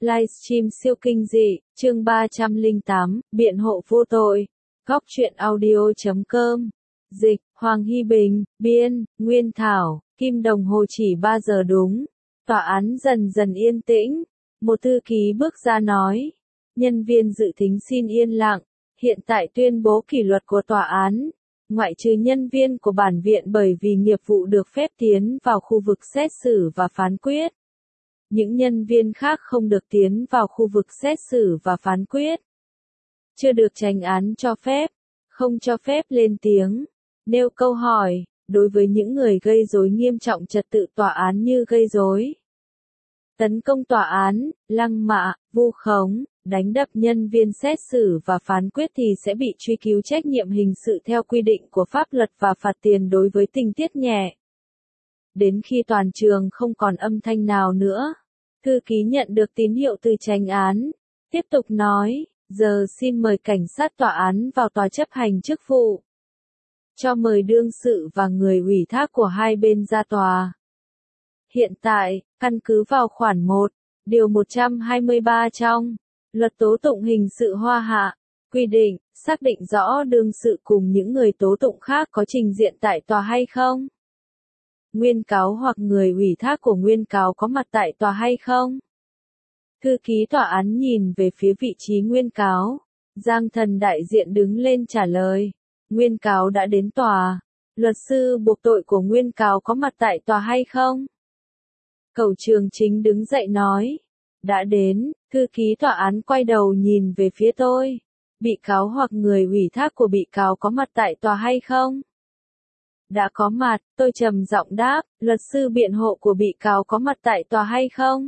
Livestream siêu kinh dị, chương 308, biện hộ vô tội. Góc truyện audio.com. Dịch, Hoàng Hy Bình, biên, Nguyên Thảo, Kim đồng hồ chỉ 3 giờ đúng. Tòa án dần dần yên tĩnh. Một thư ký bước ra nói. Nhân viên dự thính xin yên lặng. Hiện tại tuyên bố kỷ luật của tòa án. Ngoại trừ nhân viên của bản viện bởi vì nghiệp vụ được phép tiến vào khu vực xét xử và phán quyết. Những nhân viên khác không được tiến vào khu vực xét xử và phán quyết. Chưa được chánh án cho phép, không cho phép lên tiếng, nêu câu hỏi, đối với những người gây rối nghiêm trọng trật tự tòa án như gây rối, tấn công tòa án, lăng mạ, vu khống, đánh đập nhân viên xét xử và phán quyết thì sẽ bị truy cứu trách nhiệm hình sự theo quy định của pháp luật và phạt tiền đối với tình tiết nhẹ. Đến khi toàn trường không còn âm thanh nào nữa, thư ký nhận được tín hiệu từ chánh án, tiếp tục nói, giờ xin mời cảnh sát tòa án vào tòa chấp hành chức vụ. Cho mời đương sự và người ủy thác của hai bên ra tòa. Hiện tại, căn cứ vào khoản 1, điều 123 trong Luật tố tụng hình sự Hoa Hạ, quy định, xác định rõ đương sự cùng những người tố tụng khác có trình diện tại tòa hay không. Nguyên cáo hoặc người ủy thác của nguyên cáo có mặt tại tòa hay không? Thư ký tòa án nhìn về phía vị trí nguyên cáo. Giang Thần đại diện đứng lên trả lời. Nguyên cáo đã đến tòa. Luật sư buộc tội của nguyên cáo có mặt tại tòa hay không? Cẩu Trường Chính đứng dậy nói. Đã đến. Thư ký tòa án quay đầu nhìn về phía tôi. Bị cáo hoặc người ủy thác của bị cáo có mặt tại tòa hay không? Đã có mặt, tôi trầm giọng đáp, luật sư biện hộ của bị cáo có mặt tại tòa hay không?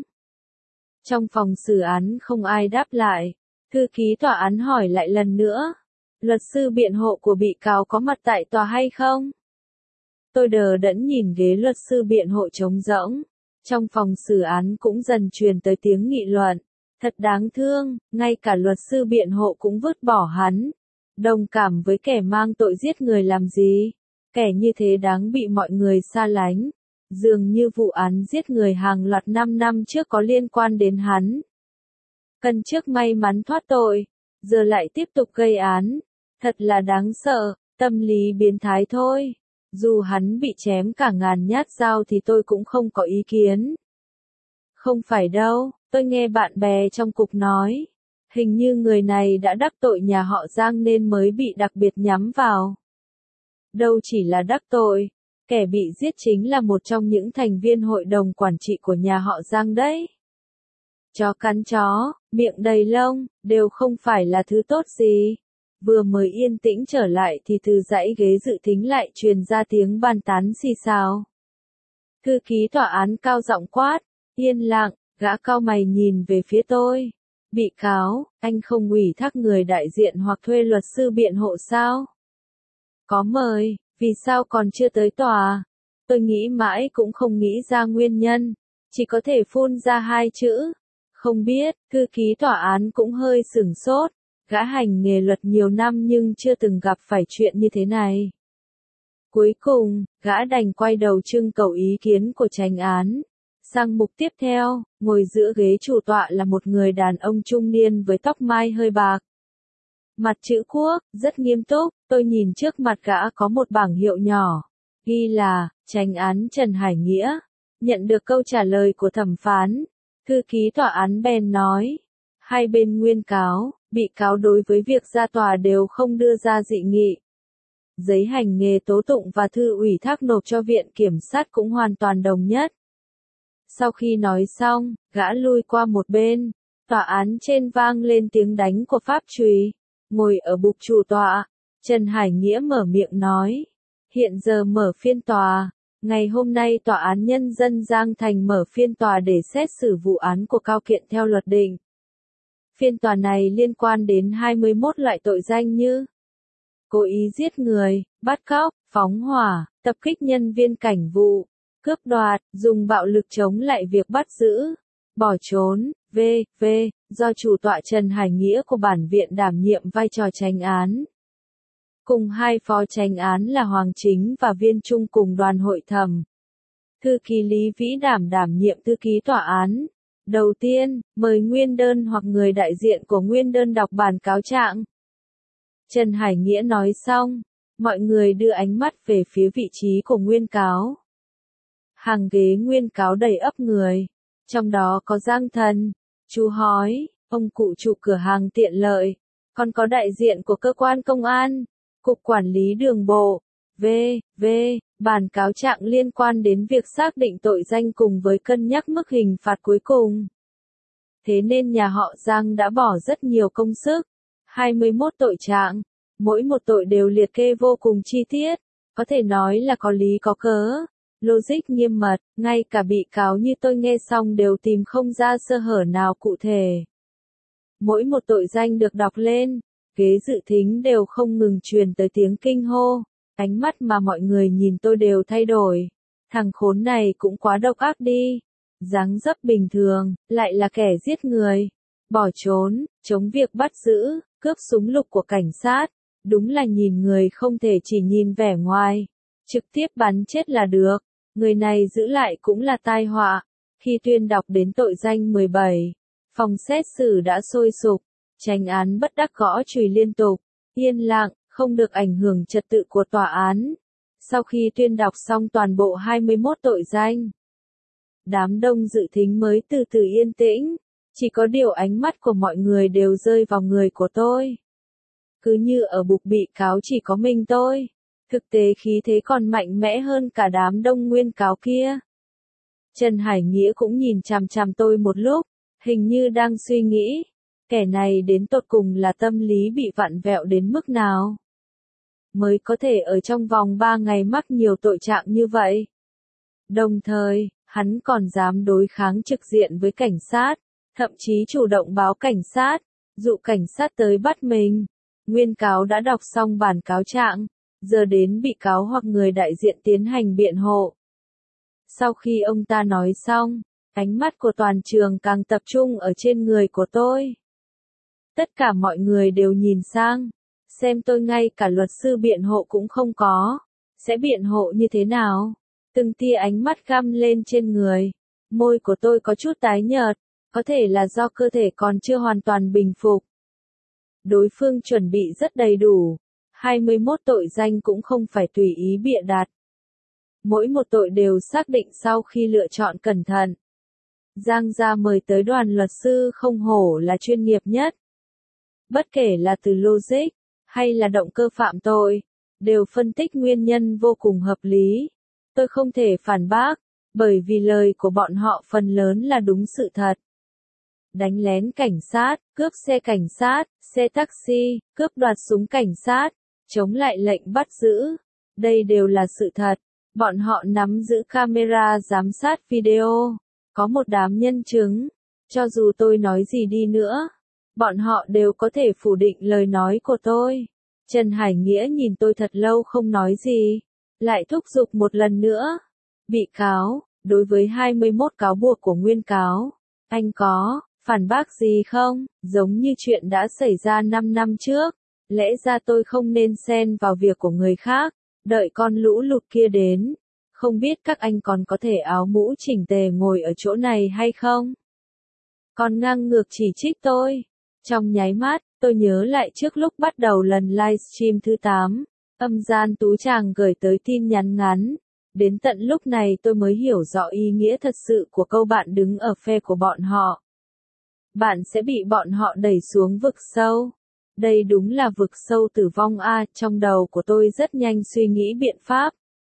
Trong phòng xử án không ai đáp lại. Thư ký tòa án hỏi lại lần nữa. Luật sư biện hộ của bị cáo có mặt tại tòa hay không? Tôi đờ đẫn nhìn ghế luật sư biện hộ trống rỗng. Trong phòng xử án cũng dần truyền tới tiếng nghị luận. Thật đáng thương, ngay cả luật sư biện hộ cũng vứt bỏ hắn. Đồng cảm với kẻ mang tội giết người làm gì? Kẻ như thế đáng bị mọi người xa lánh. Dường như vụ án giết người hàng loạt 5 năm trước có liên quan đến hắn. Cần trước may mắn thoát tội, giờ lại tiếp tục gây án. Thật là đáng sợ, tâm lý biến thái thôi. Dù hắn bị chém cả ngàn nhát dao thì tôi cũng không có ý kiến. Không phải đâu, tôi nghe bạn bè trong cục nói. Hình như người này đã đắc tội nhà họ Giang nên mới bị đặc biệt nhắm vào. Đâu chỉ là đắc tội, kẻ bị giết chính là một trong những thành viên hội đồng quản trị của nhà họ Giang đấy. Chó cắn chó, miệng đầy lông, đều không phải là thứ tốt gì. Vừa mới yên tĩnh trở lại thì từ dãy ghế dự thính lại truyền ra tiếng bàn tán xì xào. Thư ký tòa án cao giọng quát, yên lặng, gã cau mày nhìn về phía tôi. Bị cáo, anh không ủy thác người đại diện hoặc thuê luật sư biện hộ sao? Có mời, vì sao còn chưa tới tòa? Tôi nghĩ mãi cũng không nghĩ ra nguyên nhân, chỉ có thể phun ra hai chữ. Không biết, thư ký tòa án cũng hơi sửng sốt, gã hành nghề luật nhiều năm nhưng chưa từng gặp phải chuyện như thế này. Cuối cùng, gã đành quay đầu trưng cầu ý kiến của chánh án. Sang mục tiếp theo, ngồi giữa ghế chủ tọa là một người đàn ông trung niên với tóc mai hơi bạc. Mặt chữ quốc, rất nghiêm túc, tôi nhìn trước mặt gã có một bảng hiệu nhỏ, ghi là, chánh án Trần Hải Nghĩa. Nhận được câu trả lời của thẩm phán, thư ký tòa án bèn nói, hai bên nguyên cáo, bị cáo đối với việc ra tòa đều không đưa ra dị nghị. Giấy hành nghề tố tụng và thư ủy thác nộp cho viện kiểm sát cũng hoàn toàn đồng nhất. Sau khi nói xong, gã lui qua một bên, tòa án trên vang lên tiếng đánh của pháp chùy. Ngồi ở bục chủ tọa, Trần Hải Nghĩa mở miệng nói, hiện giờ mở phiên tòa, ngày hôm nay Tòa án Nhân dân Giang Thành mở phiên tòa để xét xử vụ án của Cao Kiện theo luật định. Phiên tòa này liên quan đến 21 loại tội danh như cố ý giết người, bắt cóc, phóng hỏa, tập kích nhân viên cảnh vụ, cướp đoạt, dùng bạo lực chống lại việc bắt giữ, bỏ trốn, v.v. do chủ tọa Trần Hải Nghĩa của bản viện đảm nhiệm vai trò chánh án. Cùng hai phó chánh án là Hoàng Chính và Viên Trung cùng đoàn hội thẩm. Thư ký Lý Vĩ đảm nhiệm thư ký tòa án. Đầu tiên, mời nguyên đơn hoặc người đại diện của nguyên đơn đọc bản cáo trạng. Trần Hải Nghĩa nói xong, mọi người đưa ánh mắt về phía vị trí của nguyên cáo. Hàng ghế nguyên cáo đầy ắp người, trong đó có Giang Thần, chú Hói, ông cụ chủ cửa hàng tiện lợi, còn có đại diện của cơ quan công an, cục quản lý đường bộ, v.v. Bản cáo trạng liên quan đến việc xác định tội danh cùng với cân nhắc mức hình phạt cuối cùng. Thế nên nhà họ Giang đã bỏ rất nhiều công sức. 21 tội trạng, mỗi một tội đều liệt kê vô cùng chi tiết, có thể nói là có lý có cớ, logic nghiêm mật, ngay cả bị cáo như tôi nghe xong đều tìm không ra sơ hở nào cụ thể. Mỗi một tội danh được đọc lên, ghế dự thính đều không ngừng truyền tới tiếng kinh hô, ánh mắt mà mọi người nhìn tôi đều thay đổi. Thằng khốn này cũng quá độc ác đi, dáng dấp bình thường, lại là kẻ giết người, bỏ trốn, chống việc bắt giữ, cướp súng lục của cảnh sát, đúng là nhìn người không thể chỉ nhìn vẻ ngoài, trực tiếp bắn chết là được, người này giữ lại cũng là tai họa. Khi tuyên đọc đến tội danh 17, phòng xét xử đã sôi sục, chánh án bất đắc gõ chùy liên tục, yên lặng, không được ảnh hưởng trật tự của tòa án. Sau khi tuyên đọc xong toàn bộ 21 tội danh, đám đông dự thính mới từ từ yên tĩnh, chỉ có điều ánh mắt của mọi người đều rơi vào người của tôi. Cứ như ở bục bị cáo chỉ có mình tôi, thực tế khí thế còn mạnh mẽ hơn cả đám đông nguyên cáo kia. Trần Hải Nghĩa cũng nhìn chằm chằm tôi một lúc, hình như đang suy nghĩ, kẻ này đến tột cùng là tâm lý bị vặn vẹo đến mức nào, mới có thể ở trong vòng 3 ngày mắc nhiều tội trạng như vậy. Đồng thời, hắn còn dám đối kháng trực diện với cảnh sát, thậm chí chủ động báo cảnh sát, dụ cảnh sát tới bắt mình. Nguyên cáo đã đọc xong bản cáo trạng, giờ đến bị cáo hoặc người đại diện tiến hành biện hộ. Sau khi ông ta nói xong, ánh mắt của toàn trường càng tập trung ở trên người của tôi. Tất cả mọi người đều nhìn sang, xem tôi, ngay cả luật sư biện hộ cũng không có. Sẽ biện hộ như thế nào? Từng tia ánh mắt găm lên trên người. Môi của tôi có chút tái nhợt, có thể là do cơ thể còn chưa hoàn toàn bình phục. Đối phương chuẩn bị rất đầy đủ. 21 tội danh cũng không phải tùy ý bịa đặt. Mỗi một tội đều xác định sau khi lựa chọn cẩn thận. Giang gia mời tới đoàn luật sư không hổ là chuyên nghiệp nhất. Bất kể là từ logic, hay là động cơ phạm tội, đều phân tích nguyên nhân vô cùng hợp lý. Tôi không thể phản bác, bởi vì lời của bọn họ phần lớn là đúng sự thật. Đánh lén cảnh sát, cướp xe cảnh sát, xe taxi, cướp đoạt súng cảnh sát, chống lại lệnh bắt giữ. Đây đều là sự thật. Bọn họ nắm giữ camera giám sát video. Có một đám nhân chứng. Cho dù tôi nói gì đi nữa, bọn họ đều có thể phủ định lời nói của tôi. Trần Hải Nghĩa nhìn tôi thật lâu không nói gì, lại thúc giục một lần nữa. Bị cáo, đối với 21 cáo buộc của nguyên cáo, anh có phản bác gì không? Giống như chuyện đã xảy ra 5 năm trước, lẽ ra tôi không nên xen vào việc của người khác, đợi con lũ lụt kia đến. Không biết các anh còn có thể áo mũ chỉnh tề ngồi ở chỗ này hay không? Còn ngang ngược chỉ trích tôi. Trong nháy mắt, tôi nhớ lại trước lúc bắt đầu lần livestream thứ 8, âm gian Tú Tràng gửi tới tin nhắn ngắn. Đến tận lúc này tôi mới hiểu rõ ý nghĩa thật sự của câu bạn đứng ở phe của bọn họ. Bạn sẽ bị bọn họ đẩy xuống vực sâu. Đây đúng là vực sâu tử vong a, trong đầu của tôi rất nhanh suy nghĩ biện pháp.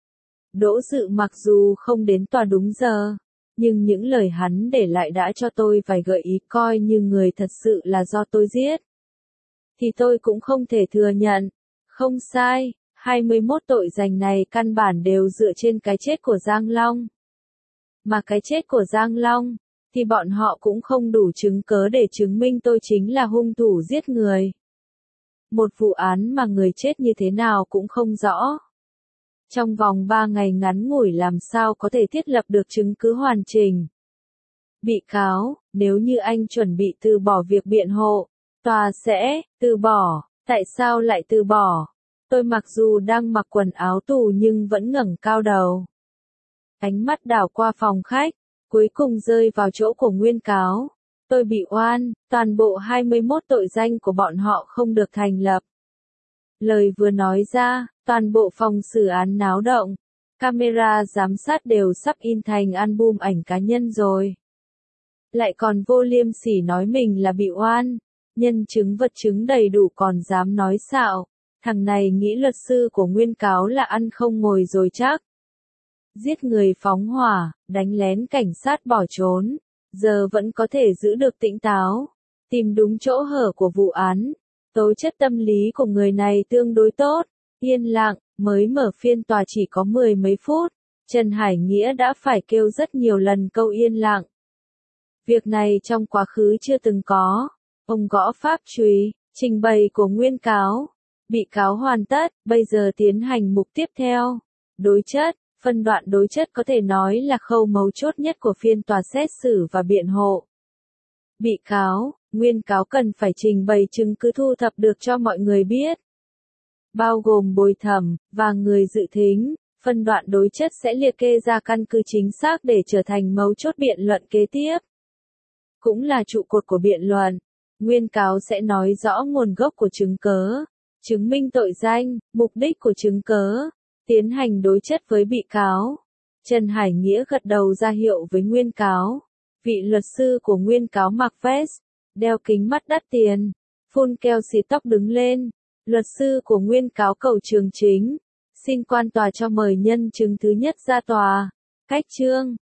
Đỗ Dự mặc dù không đến tòa đúng giờ, nhưng những lời hắn để lại đã cho tôi vài gợi ý, coi như người thật sự là do tôi giết. Thì tôi cũng không thể thừa nhận. Không sai, 21 tội danh này căn bản đều dựa trên cái chết của Giang Long. Mà cái chết của Giang Long, thì bọn họ cũng không đủ chứng cớ để chứng minh tôi chính là hung thủ giết người. Một vụ án mà người chết như thế nào cũng không rõ. Trong vòng 3 ngày ngắn ngủi làm sao có thể thiết lập được chứng cứ hoàn chỉnh. Bị cáo, nếu như anh chuẩn bị từ bỏ việc biện hộ, tòa sẽ từ bỏ. Tại sao lại từ bỏ? Tôi mặc dù đang mặc quần áo tù nhưng vẫn ngẩng cao đầu. Ánh mắt đảo qua phòng khách, cuối cùng rơi vào chỗ của nguyên cáo. Tôi bị oan, toàn bộ 21 tội danh của bọn họ không được thành lập. Lời vừa nói ra, toàn bộ phòng xử án náo động. Camera giám sát đều sắp in thành album ảnh cá nhân rồi. Lại còn vô liêm sỉ nói mình là bị oan. Nhân chứng vật chứng đầy đủ còn dám nói xạo. Thằng này nghĩ luật sư của nguyên cáo là ăn không ngồi rồi chắc. Giết người phóng hỏa, đánh lén cảnh sát bỏ trốn. Giờ vẫn có thể giữ được tỉnh táo. Tìm đúng chỗ hở của vụ án. Tố chất tâm lý của người này tương đối tốt. Yên lặng, mới mở phiên tòa chỉ có 10 mấy phút. Trần Hải Nghĩa đã phải kêu rất nhiều lần câu yên lặng. Việc này trong quá khứ chưa từng có. Ông gõ pháp chùy, trình bày của nguyên cáo. Bị cáo hoàn tất, bây giờ tiến hành mục tiếp theo. Đối chất, phân đoạn đối chất có thể nói là khâu mấu chốt nhất của phiên tòa xét xử và biện hộ. Bị cáo, nguyên cáo cần phải trình bày chứng cứ thu thập được cho mọi người biết. Bao gồm bồi thẩm, và người dự thính. Phân đoạn đối chất sẽ liệt kê ra căn cứ chính xác để trở thành mấu chốt biện luận kế tiếp. Cũng là trụ cột của biện luận. Nguyên cáo sẽ nói rõ nguồn gốc của chứng cớ, chứng minh tội danh, mục đích của chứng cớ, tiến hành đối chất với bị cáo. Trần Hải Nghĩa gật đầu ra hiệu với nguyên cáo. Vị luật sư của nguyên cáo mặc vest, đeo kính mắt đắt tiền, phun keo xịt tóc đứng lên. Luật sư của nguyên cáo cầu trường chính. Xin quan tòa cho mời nhân chứng thứ nhất ra tòa. Cách chương.